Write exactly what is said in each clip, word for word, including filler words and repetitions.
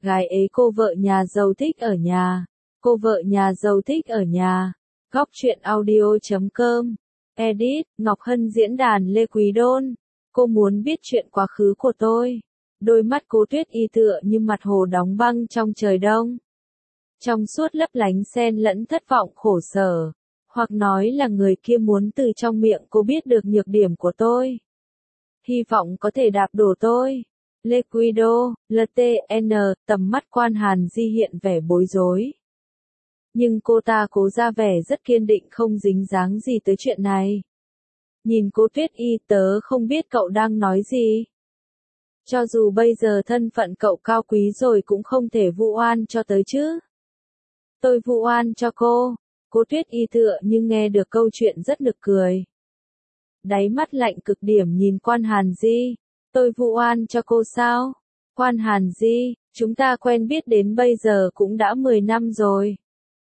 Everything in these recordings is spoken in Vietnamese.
Gái ế cô vợ nhà giàu thích ở nhà. Cô vợ nhà giàu thích ở nhà. Góc truyện audio chấm com. Edit, Ngọc Hân diễn đàn Lê Quý Đôn. Cô muốn biết chuyện quá khứ của tôi. Đôi mắt Cố Tuyết Y tựa như mặt hồ đóng băng trong trời đông. Trong suốt lấp lánh xen lẫn thất vọng khổ sở. Hoặc nói là người kia muốn từ trong miệng cô biết được nhược điểm của tôi. Hy vọng có thể đạp đổ tôi. Lê Quý Đô, lờ tê en, tầm mắt Quan Hàn Di hiện vẻ bối rối. Nhưng cô ta cố ra vẻ rất kiên định không dính dáng gì tới chuyện này. Nhìn Cố Tuyết Y, tớ không biết cậu đang nói gì. Cho dù bây giờ thân phận cậu cao quý rồi cũng không thể vu oan cho tớ chứ. Tôi vu oan cho cô. Cố Tuyết Y tựa nhưng nghe được câu chuyện rất nực cười. Đáy mắt lạnh cực điểm nhìn Quan Hàn Di. Tôi vu oan cho cô sao? Quan Hàn Di, chúng ta quen biết đến bây giờ cũng đã mười năm rồi.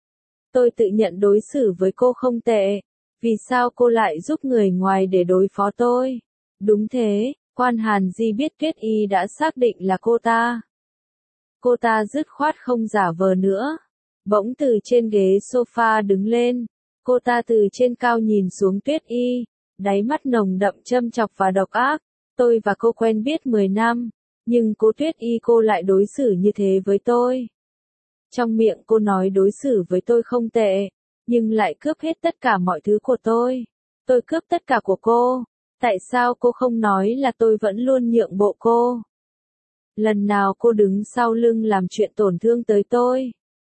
Tôi tự nhận đối xử với cô không tệ. Vì sao cô lại giúp người ngoài để đối phó tôi? Đúng thế, Quan Hàn Di biết Tuyết Y đã xác định là cô ta. Cô ta dứt khoát không giả vờ nữa. Bỗng từ trên ghế sofa đứng lên. Cô ta từ trên cao nhìn xuống Tuyết Y. Đáy mắt nồng đậm châm chọc và độc ác. Tôi và cô quen biết mười năm. Nhưng cô Tuyết Y cô lại đối xử như thế với tôi. Trong miệng cô nói đối xử với tôi không tệ. Nhưng lại cướp hết tất cả mọi thứ của tôi. Tôi cướp tất cả của cô. Tại sao cô không nói là tôi vẫn luôn nhượng bộ cô? Lần nào cô đứng sau lưng làm chuyện tổn thương tới tôi,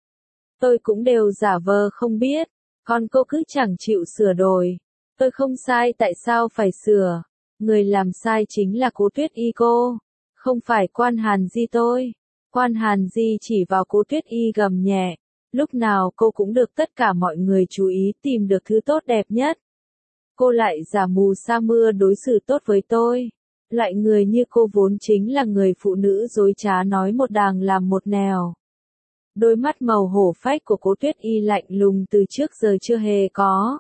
tôi cũng đều giả vờ không biết. Còn cô cứ chẳng chịu sửa đổi. Tôi không sai tại sao phải sửa? Người làm sai chính là Cố Tuyết Y cô. Không phải Quan Hàn Di tôi. Quan Hàn Di chỉ vào Cố Tuyết Y gầm nhẹ. Lúc nào cô cũng được tất cả mọi người chú ý tìm được thứ tốt đẹp nhất. Cô lại giả mù sa mưa đối xử tốt với tôi. Loại người như cô vốn chính là người phụ nữ dối trá nói một đàng làm một nẻo. Đôi mắt màu hổ phách của Cố Tuyết Y lạnh lùng từ trước giờ chưa hề có.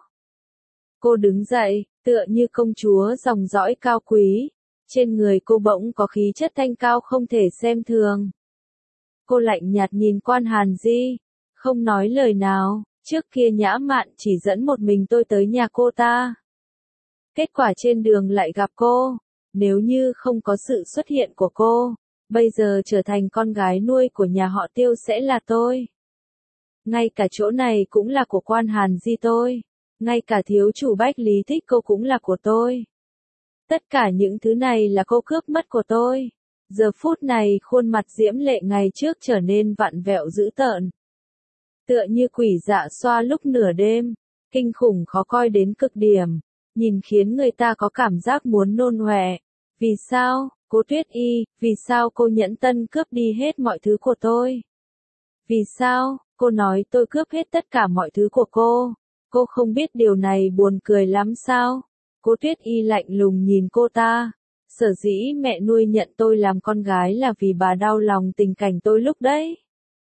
Cô đứng dậy, tựa như công chúa dòng dõi cao quý. Trên người cô bỗng có khí chất thanh cao không thể xem thường. Cô lạnh nhạt nhìn Quan Hàn Di, không nói lời nào. Trước kia Nhã Mạn chỉ dẫn một mình tôi tới nhà cô ta. Kết quả trên đường lại gặp cô. Nếu như không có sự xuất hiện của cô, bây giờ trở thành con gái nuôi của nhà họ Tiêu sẽ là tôi. Ngay cả chỗ này cũng là của Quan Hàn Di tôi. Ngay cả thiếu chủ Bách Lý thích cô cũng là của tôi. Tất cả những thứ này là cô cướp mất của tôi. Giờ phút này khuôn mặt diễm lệ ngày trước trở nên vặn vẹo dữ tợn. Tựa như quỷ dạ xoa lúc nửa đêm. Kinh khủng khó coi đến cực điểm. Nhìn khiến người ta có cảm giác muốn nôn ọe. Vì sao, Cố Tuyết Y, vì sao cô nhẫn tâm cướp đi hết mọi thứ của tôi? Vì sao, cô nói tôi cướp hết tất cả mọi thứ của cô? Cô không biết điều này buồn cười lắm sao? Cố Tuyết Y lạnh lùng nhìn cô ta. Sở dĩ mẹ nuôi nhận tôi làm con gái là vì bà đau lòng tình cảnh tôi lúc đấy.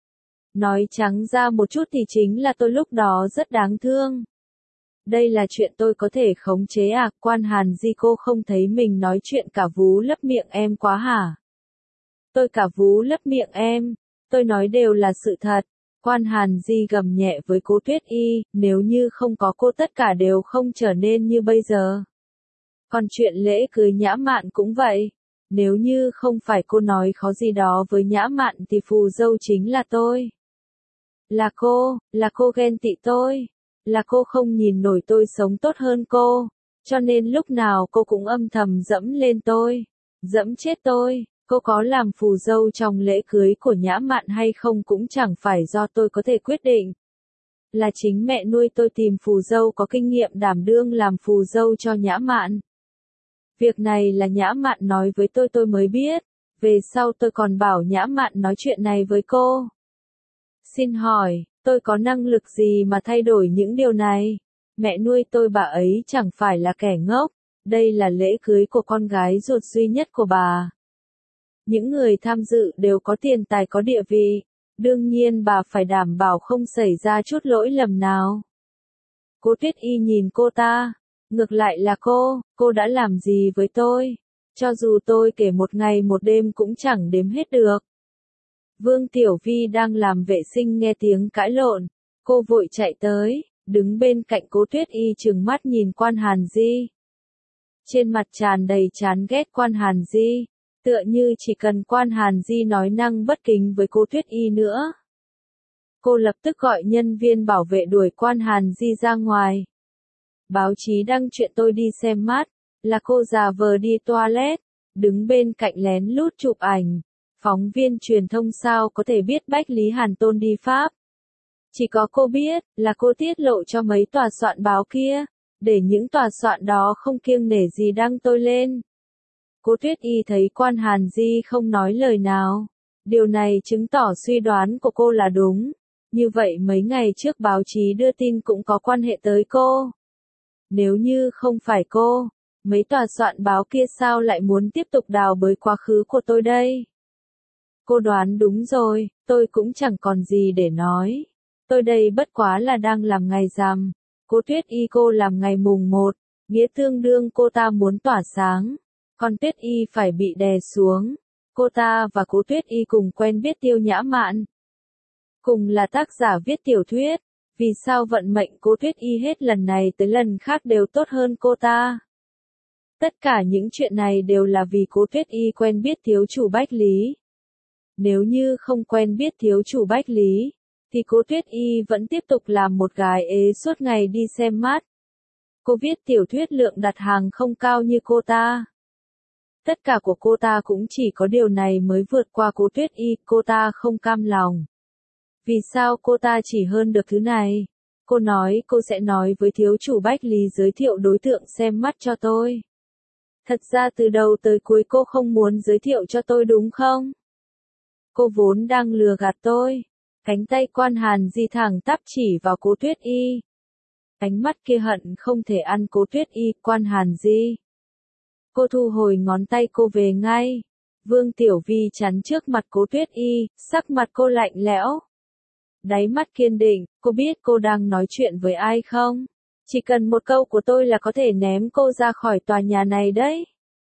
Nói trắng ra một chút thì chính là tôi lúc đó rất đáng thương. Đây là chuyện tôi có thể khống chế à? Quan Hàn Di cô không thấy mình nói chuyện cả vú lấp miệng em quá hả? Tôi cả vú lấp miệng em. Tôi nói đều là sự thật. Quan Hàn Di gầm nhẹ với Cố Tuyết Y, nếu như không có cô tất cả đều không trở nên như bây giờ. Còn chuyện lễ cưới Nhã Mạn cũng vậy. Nếu như không phải cô nói khó gì đó với Nhã Mạn thì phù dâu chính là tôi. Là cô, là cô ghen tị tôi. Là cô không nhìn nổi tôi sống tốt hơn cô. Cho nên lúc nào cô cũng âm thầm dẫm lên tôi. Dẫm chết tôi. Cô có làm phù dâu trong lễ cưới của Nhã Mạn hay không cũng chẳng phải do tôi có thể quyết định. Là chính mẹ nuôi tôi tìm phù dâu có kinh nghiệm đảm đương làm phù dâu cho Nhã Mạn. Việc này là Nhã Mạn nói với tôi tôi mới biết. Về sau tôi còn bảo Nhã Mạn nói chuyện này với cô. Xin hỏi, tôi có năng lực gì mà thay đổi những điều này? Mẹ nuôi tôi bà ấy chẳng phải là kẻ ngốc. Đây là lễ cưới của con gái ruột duy nhất của bà. Những người tham dự đều có tiền tài có địa vị. Đương nhiên bà phải đảm bảo không xảy ra chút lỗi lầm nào. Cố Tuyết Y nhìn cô ta. Ngược lại là cô, cô đã làm gì với tôi? Cho dù tôi kể một ngày một đêm cũng chẳng đếm hết được. Vương Tiểu Vi đang làm vệ sinh nghe tiếng cãi lộn, cô vội chạy tới, đứng bên cạnh Cố Tuyết Y trừng mắt nhìn Quan Hàn Di. Trên mặt tràn đầy chán ghét Quan Hàn Di, tựa như chỉ cần Quan Hàn Di nói năng bất kính với Cố Tuyết Y nữa. Cô lập tức gọi nhân viên bảo vệ đuổi Quan Hàn Di ra ngoài. Báo chí đăng chuyện tôi đi xem mắt, là cô giả vờ đi toilet, đứng bên cạnh lén lút chụp ảnh. Phóng viên truyền thông sao có thể biết Bách Lý Hàn Tôn đi Pháp. Chỉ có cô biết, là cô tiết lộ cho mấy tòa soạn báo kia, để những tòa soạn đó không kiêng nể gì đăng tôi lên. Cố Tuyết Y thấy Quan Hàn Di không nói lời nào. Điều này chứng tỏ suy đoán của cô là đúng. Như vậy mấy ngày trước báo chí đưa tin cũng có quan hệ tới cô. Nếu như không phải cô, mấy tòa soạn báo kia sao lại muốn tiếp tục đào bới quá khứ của tôi đây? Cô đoán đúng rồi, tôi cũng chẳng còn gì để nói. Tôi đây bất quá là đang làm ngày rằm. Cố Tuyết Y cô làm ngày mùng một, nghĩa tương đương cô ta muốn tỏa sáng. Còn Tuyết Y phải bị đè xuống. Cô ta và Cố Tuyết Y cùng quen biết Tiêu Nhã Mạn. Cùng là tác giả viết tiểu thuyết. Vì sao vận mệnh Cố Tuyết Y hết lần này tới lần khác đều tốt hơn cô ta? Tất cả những chuyện này đều là vì Cố Tuyết Y quen biết thiếu chủ Bách Lý. Nếu như không quen biết thiếu chủ Bách Lý, thì Cố Tuyết Y vẫn tiếp tục làm một gái ế suốt ngày đi xem mắt. Cô viết tiểu thuyết lượng đặt hàng không cao như cô ta. Tất cả của cô ta cũng chỉ có điều này mới vượt qua Cố Tuyết Y, cô ta không cam lòng. Vì sao cô ta chỉ hơn được thứ này? Cô nói cô sẽ nói với thiếu chủ Bách Lý giới thiệu đối tượng xem mắt cho tôi. Thật ra từ đầu tới cuối cô không muốn giới thiệu cho tôi đúng không? Cô vốn đang lừa gạt tôi. Cánh tay Quan Hàn Di thẳng tắp chỉ vào Cố Tuyết Y. Ánh mắt kia hận không thể ăn Cố Tuyết Y. Quan Hàn Di. Cô thu hồi ngón tay cô về ngay. Vương Tiểu Vi chắn trước mặt Cố Tuyết Y, sắc mặt cô lạnh lẽo. Đáy mắt kiên định, cô biết cô đang nói chuyện với ai không? Chỉ cần một câu của tôi là có thể ném cô ra khỏi tòa nhà này đấy.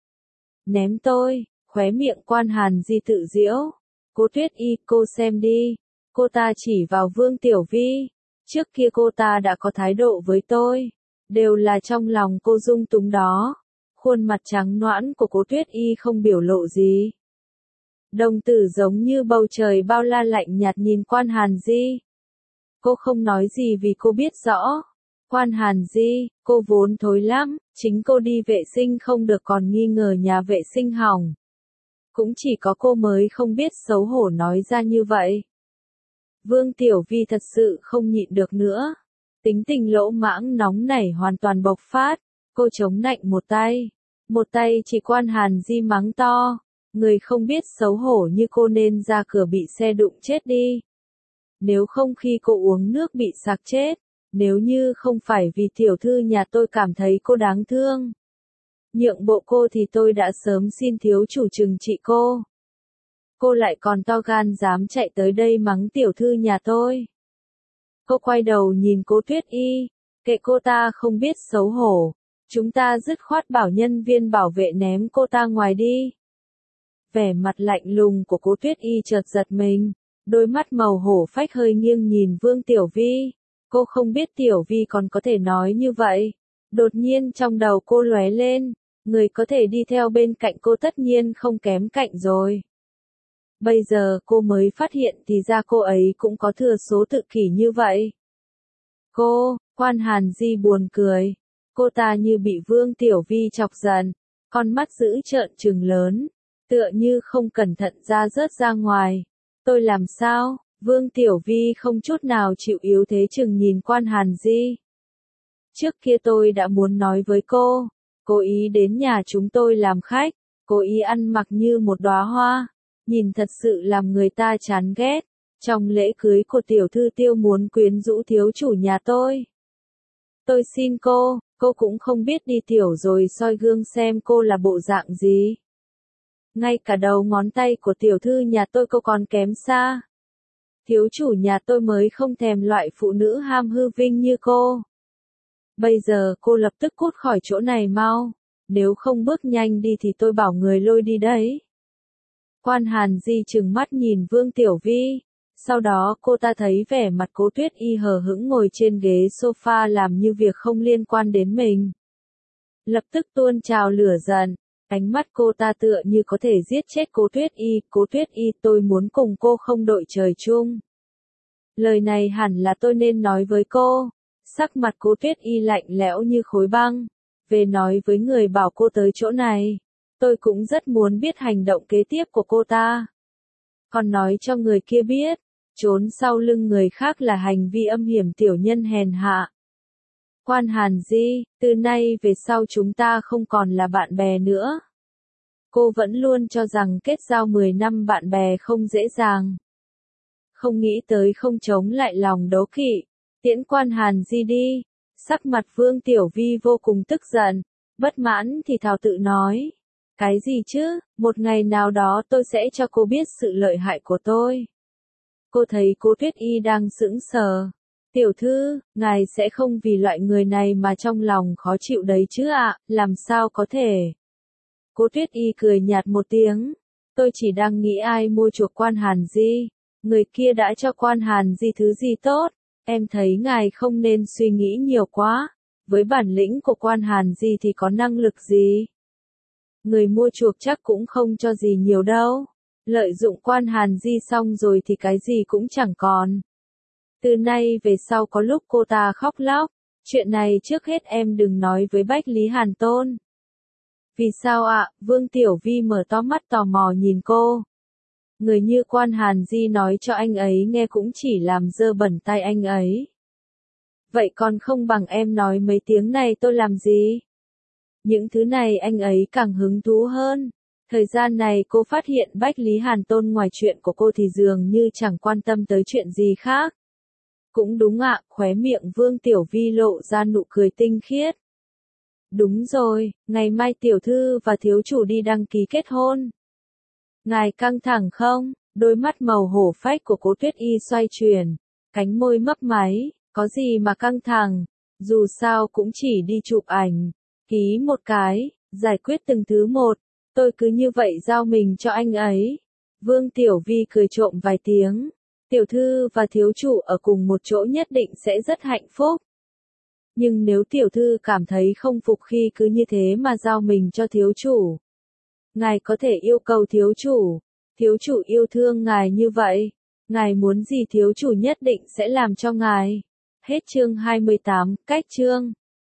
Ném tôi, khóe miệng Quan Hàn Di tự giễu. Cố Tuyết Y, cô xem đi. Cô ta chỉ vào Vương Tiểu Vi. Trước kia cô ta đã có thái độ với tôi. Đều là trong lòng cô dung túng đó. Khuôn mặt trắng nõn của Cố Tuyết Y không biểu lộ gì. Đồng tử giống như bầu trời bao la lạnh nhạt nhìn Quan Hàn Di. Cô không nói gì vì cô biết rõ. Quan Hàn Di, cô vốn thối lắm, chính cô đi vệ sinh không được còn nghi ngờ nhà vệ sinh hỏng. Cũng chỉ có cô mới không biết xấu hổ nói ra như vậy. Vương Tiểu Vi thật sự không nhịn được nữa. Tính tình lỗ mãng nóng nảy hoàn toàn bộc phát. Cô chống nạnh một tay. Một tay chỉ Quan Hàn Di mắng to. Người không biết xấu hổ như cô nên ra cửa bị xe đụng chết đi. Nếu không khi cô uống nước bị sặc chết. Nếu như không phải vì tiểu thư nhà tôi cảm thấy cô đáng thương. Nhượng bộ cô thì tôi đã sớm xin thiếu chủ trừng trị cô. Cô lại còn to gan dám chạy tới đây mắng tiểu thư nhà tôi. Cô quay đầu nhìn Cố Tuyết Y. Kệ cô ta không biết xấu hổ. Chúng ta dứt khoát bảo nhân viên bảo vệ ném cô ta ngoài đi. Vẻ mặt lạnh lùng của Cố Tuyết Y chợt giật mình. Đôi mắt màu hổ phách hơi nghiêng nhìn Vương Tiểu Vi. Cô không biết Tiểu Vi còn có thể nói như vậy. Đột nhiên trong đầu cô lóe lên. Người có thể đi theo bên cạnh cô tất nhiên không kém cạnh rồi. Bây giờ cô mới phát hiện thì ra cô ấy cũng có thừa số tự kỷ như vậy. Cô, Quan Hàn Di buồn cười. Cô ta như bị Vương Tiểu Vi chọc giận. Con mắt dữ trợn trừng lớn. Tựa như không cẩn thận ra rớt ra ngoài. Tôi làm sao? Vương Tiểu Vi không chút nào chịu yếu thế chừng nhìn Quan Hàn Di. Trước kia tôi đã muốn nói với cô. Cô ý đến nhà chúng tôi làm khách. Cô ý ăn mặc như một đóa hoa. Nhìn thật sự làm người ta chán ghét. Trong lễ cưới của tiểu thư Tiêu muốn quyến rũ thiếu chủ nhà tôi. Tôi xin cô, cô cũng không biết đi tiểu rồi soi gương xem cô là bộ dạng gì. Ngay cả đầu ngón tay của tiểu thư nhà tôi cô còn kém xa. Thiếu chủ nhà tôi mới không thèm loại phụ nữ ham hư vinh như cô. Bây giờ cô lập tức cút khỏi chỗ này mau. Nếu không bước nhanh đi thì tôi bảo người lôi đi đấy. Quan Hàn Di trừng mắt nhìn Vương Tiểu Vi. Sau đó cô ta thấy vẻ mặt Cố Tuyết Y hờ hững ngồi trên ghế sofa làm như việc không liên quan đến mình. Lập tức tuôn trào lửa giận, ánh mắt cô ta tựa như có thể giết chết Cố Tuyết Y. Cố Tuyết Y, tôi muốn cùng cô không đội trời chung. Lời này hẳn là tôi nên nói với cô. Sắc mặt Cố Tuyết Y lạnh lẽo như khối băng. Về nói với người bảo cô tới chỗ này. Tôi cũng rất muốn biết hành động kế tiếp của cô ta. Còn nói cho người kia biết, trốn sau lưng người khác là hành vi âm hiểm tiểu nhân hèn hạ. Quan Hàn Di, từ nay về sau chúng ta không còn là bạn bè nữa. Cô vẫn luôn cho rằng kết giao mười năm bạn bè không dễ dàng. Không nghĩ tới không chống lại lòng đố kỵ. Tiễn Quan Hàn Di đi. Sắc mặt Vương Tiểu Vi vô cùng tức giận. Bất mãn thì thào tự nói. Cái gì chứ, một ngày nào đó tôi sẽ cho cô biết sự lợi hại của tôi. Cô thấy Cố Tuyết Y đang sững sờ. Tiểu thư, ngài sẽ không vì loại người này mà trong lòng khó chịu đấy chứ ạ, làm sao có thể. Cố Tuyết Y cười nhạt một tiếng. Tôi chỉ đang nghĩ ai mua chuộc Quan Hàn Di. Người kia đã cho Quan Hàn Di thứ gì tốt. Em thấy ngài không nên suy nghĩ nhiều quá. Với bản lĩnh của Quan Hàn Di thì có năng lực gì? Người mua chuộc chắc cũng không cho gì nhiều đâu. Lợi dụng Quan Hàn Di xong rồi thì cái gì cũng chẳng còn. Từ nay về sau có lúc cô ta khóc lóc. Chuyện này trước hết em đừng nói với Bách Lý Hàn Tôn. Vì sao ạ? Vương Tiểu Vi mở to mắt tò mò nhìn cô. Người như Quan Hàn Di nói cho anh ấy nghe cũng chỉ làm dơ bẩn tay anh ấy. Vậy còn không bằng em nói mấy tiếng này tôi làm gì? Những thứ này anh ấy càng hứng thú hơn. Thời gian này cô phát hiện Bách Lý Hàn Tôn ngoài chuyện của cô thì dường như chẳng quan tâm tới chuyện gì khác. Cũng đúng ạ, khóe miệng Vương Tiểu Vi lộ ra nụ cười tinh khiết. Đúng rồi, ngày mai tiểu thư và thiếu chủ đi đăng ký kết hôn. Ngài căng thẳng không? Đôi mắt màu hổ phách của Cố Tuyết Y xoay chuyển, cánh môi mấp máy, có gì mà căng thẳng, dù sao cũng chỉ đi chụp ảnh, ký một cái, giải quyết từng thứ một, tôi cứ như vậy giao mình cho anh ấy. Vương Tiểu Vi cười trộm vài tiếng, tiểu thư và thiếu chủ ở cùng một chỗ nhất định sẽ rất hạnh phúc. Nhưng nếu tiểu thư cảm thấy không phục khi cứ như thế mà giao mình cho thiếu chủ, ngài có thể yêu cầu thiếu chủ, thiếu chủ yêu thương ngài như vậy, ngài muốn gì thiếu chủ nhất định sẽ làm cho ngài. Hết chương hai mươi tám, cách chương.